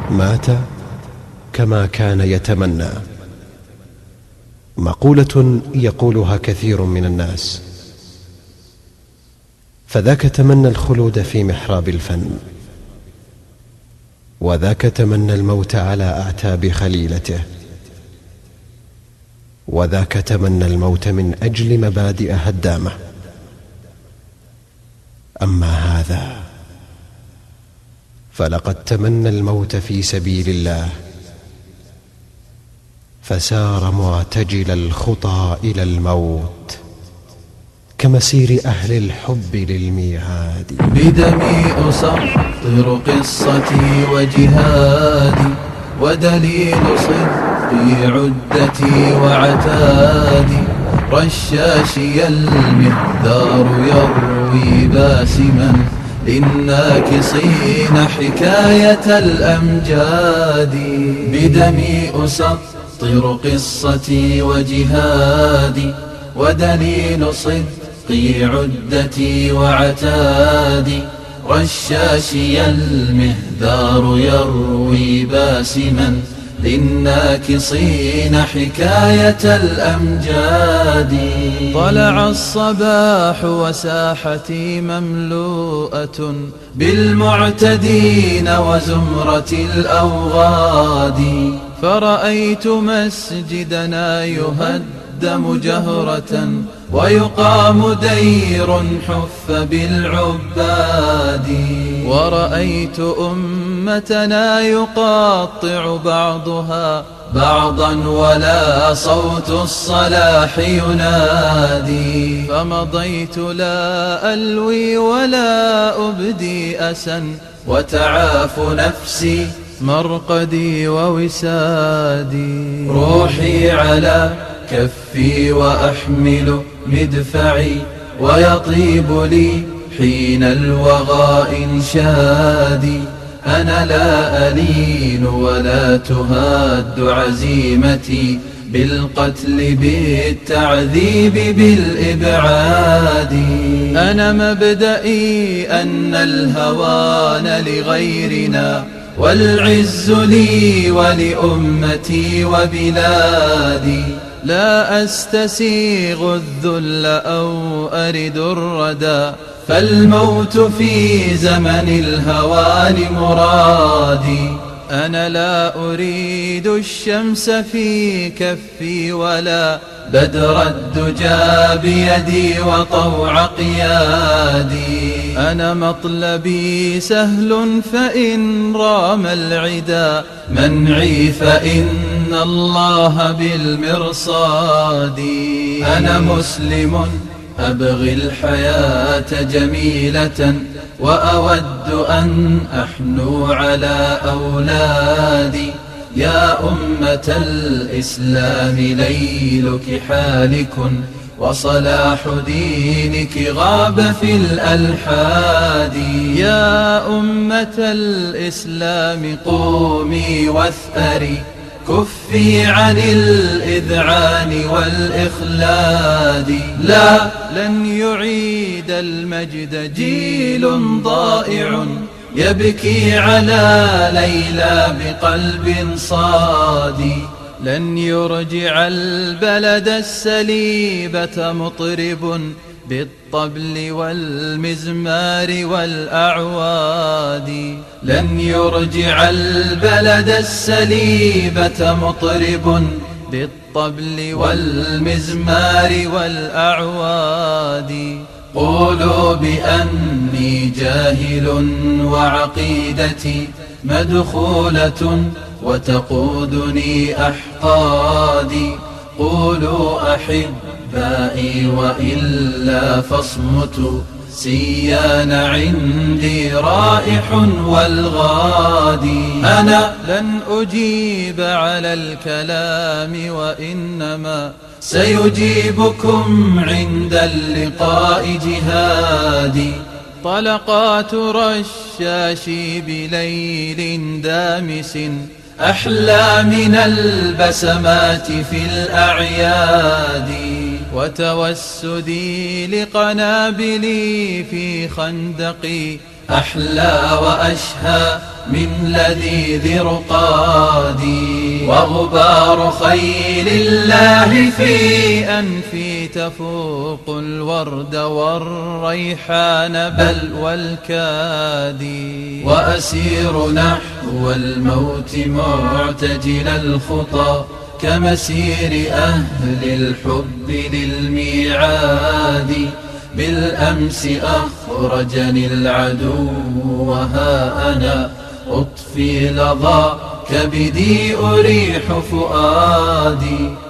مات كما كان يتمنى. مقولة يقولها كثير من الناس، فذاك تمنى الخلود في محراب الفن، وذاك تمنى الموت على أعتاب خليلته، وذاك تمنى الموت من أجل مبادئ هدامة. أما هذا فلقد تمنى الموت في سبيل الله، فسار معتجل الخطى إلى الموت كمسير أهل الحب للميعاد. بدمي أسطر قصتي وجهادي، ودليل صدقي عدتي وعتادي. رشاشي المهدار يروي باسما للناكصين حكاية الأمجاد. بدمي أسطر قصتي وجهادي، ودليل صدقي عدتي وعتادي. رشاشي المهدار يروي باسما للناكصين حكاية الأمجاد. طلع الصباح وساحتي مملوءة بالمعتدين وزمرة الأوغاد. فرأيت مسجدنا يهدم جهرة، ويقام دير حف بالعباد. ورأيت أمتنا يقاطع بعضها بعضا، ولا صوت الصلاح ينادي. فمضيت لا ألوي ولا أبدي أسا، وتعاف نفسي مرقدي ووسادي. روحي على كفي وأحمل مدفعي، ويطيب لي حين الوغى إنشادي. أنا لا ألين ولا تهاد عزيمتي بالقتل بالتعذيب بالإبعاد. أنا مبدئي أن الهوان لغيرنا، والعز لي ولأمتي وبلادي. لا أستسيغ الذل أو أرد الردى، فالموت في زمن الهوان مرادي. أنا لا أريد الشمس في كفي، ولا بدر الدجى بيدي وطوع قيادي. أنا مطلبي سهل فإن رام العدا منعي، فإن الله بالمرصاد. أنا مسلم أبغي الحياة جميلة، وأود أن أحنو على أولادي. يا أمة الإسلام ليلك حالك، وصلاح دينك غاب في الألحاد. يا أمة الإسلام قومي واثأري، كفي عن الإذعان والإخلاد. لا، لن يعيد المجد جيل ضائع يبكي على ليلى بقلب صادي. لن يرجع البلد السليبة مطرب بالطبل والمزمار والأعواد. لن يرجع البلد السليبة مطرب بالطبل والمزمار والأعواد. قولوا بأني جاهل وعقيدتي مدخولة، وتقودني أحقادي. قولوا أحبائي وإلا فاصمتوا، سيان عندي رائح والغادي. أنا لن أجيب على الكلام، وإنما سيجيبكم عند اللقاء جهادي. طلقات رشاشي بليل دامس أحلى من البسمات في الأعياد. وتوسدي لقنابلي في خندقي أحلى وأشهى من لذيذ رقادي. وغبار خيل الله في أنفي تفوق الورد والريحان بل والكادي. وأسير نحو الموت معتجل الخطى كمسير أهل الحب للميعاد. بالأمس أخرجني العدو وها أنا أطفي لظى كبدي أريح فؤادي.